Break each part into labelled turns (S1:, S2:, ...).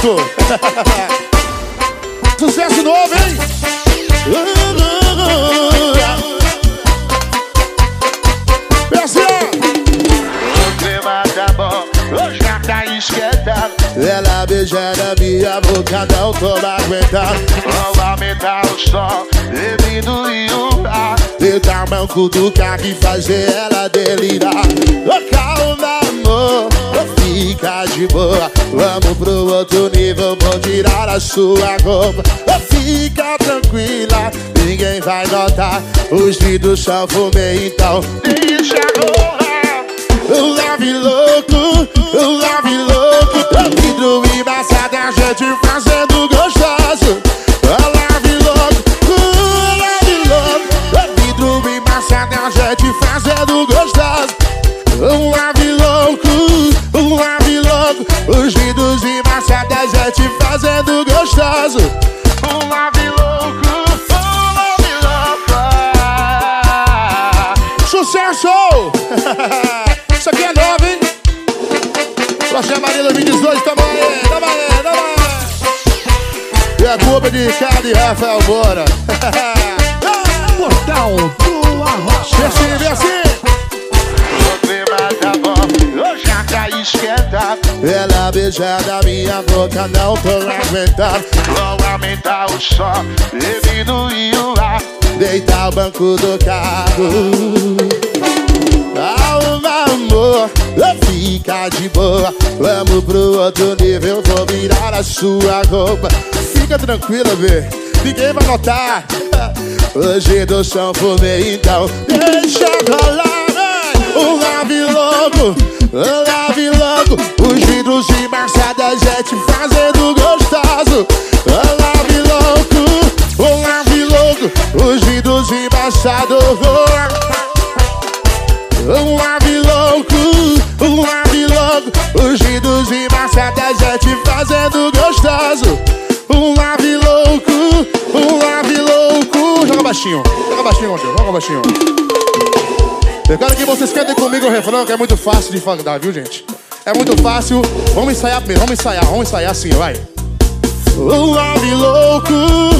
S1: Pronto. Sucesso novo, hein?
S2: O clima tá bom, hoje já tá esquentado.
S1: Ela beijando a minha boca, não tô aguentando.
S2: Vou aumentar o som, diminuir o ar.
S1: Deitar o banco do carro e fazer ela delirar. Calma, amor, fica de boa. Vamos pro outro nível, vou tirar a sua roupa. Fica tranquila, ninguém vai notar. Os vidros são fumê, então
S2: Deixa rolar.
S1: lave louco, lave louco. Vidro embaçado, a gente fazendo gostoso. Lave louco, lave louco. Vidro embaçado, a gente fazendo gostoso. Lave louco, lave louco. Os vidros embaçados, a gente fazendo gostoso.
S2: Lave louco, lave louco.
S1: Sucesso! Isso aqui é novo, hein? Rocha Maria 2018, tamo aí, tamo aí, tamo aí. E a culpa de Ricardo e Rafael Moura.
S3: Portal do Arrocha.
S1: Vê assim.
S2: O clima tá bom, hoje já tá esquentado.
S1: Ela beijando a minha boca, não tô aguentando.
S2: Vou aumentar o som, diminuir o ar.
S1: Deitar o banco do carro. Calma, amor, fica de boa. Vamos pro outro nível, vou virar a sua roupa. Fica tranquila, vê, ninguém vai notar. Hoje do chão fumei, então deixa rolar. Lave logo, lave logo. Os vidros embaçados, a gente fazendo gostoso. Lave louco, lave logo. Os vidros embaçados. Lave louco, lave logo. Os vidros embaçados, a gente fazendo gostoso. Lave louco, lave louco. Joga baixinho, Matheus, joga baixinho. Eu quero que vocês cantem comigo o refrão, que é muito fácil de falar, viu, gente? É muito fácil. Vamos ensaiar primeiro, vamos ensaiar assim, vai. Lave louco.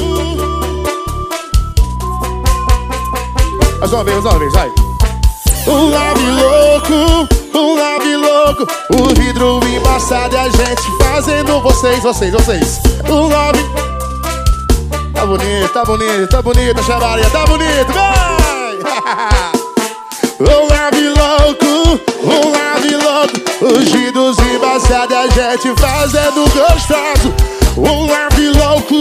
S1: Mais uma vez, vai. Lave louco, o vidro embaçado e a gente fazendo vocês. Lave. Tá bonito, chamaria, tá bonito, vai! Lave louco, os vidros embaçados, a gente fazendo gostoso. Lave louco.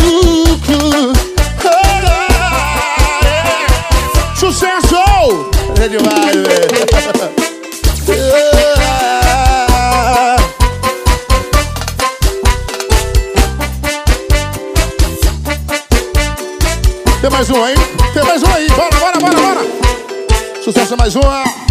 S1: Sucesso! É demais, velho. Tem mais um aí? Bora. Sucesso, mais uma.